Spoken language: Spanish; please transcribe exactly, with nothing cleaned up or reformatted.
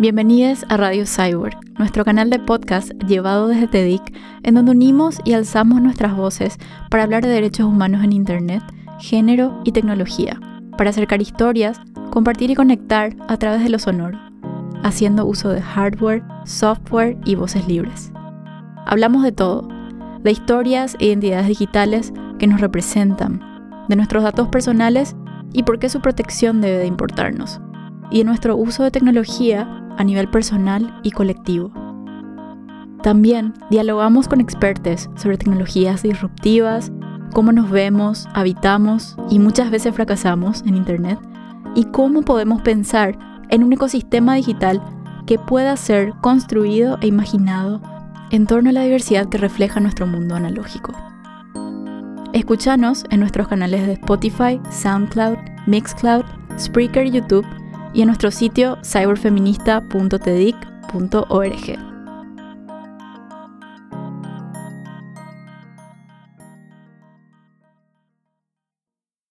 Bienvenidos a Radio Cyborg, nuestro canal de podcast llevado desde T E D I C, en donde unimos y alzamos nuestras voces para hablar de derechos humanos en Internet, género y tecnología, para acercar historias, compartir y conectar a través de lo sonoro, haciendo uso de hardware, software y voces libres. Hablamos de todo, de historias e identidades digitales que nos representan, de nuestros datos personales y por qué su protección debe de importarnos, y de nuestro uso de tecnología a nivel personal y colectivo. También dialogamos con expertos sobre tecnologías disruptivas, cómo nos vemos, habitamos y muchas veces fracasamos en Internet, y cómo podemos pensar en un ecosistema digital que pueda ser construido e imaginado en torno a la diversidad que refleja nuestro mundo analógico. Escúchanos en nuestros canales de Spotify, SoundCloud, Mixcloud, Spreaker y YouTube, y en nuestro sitio cyberfeminista punto t e d i c punto org.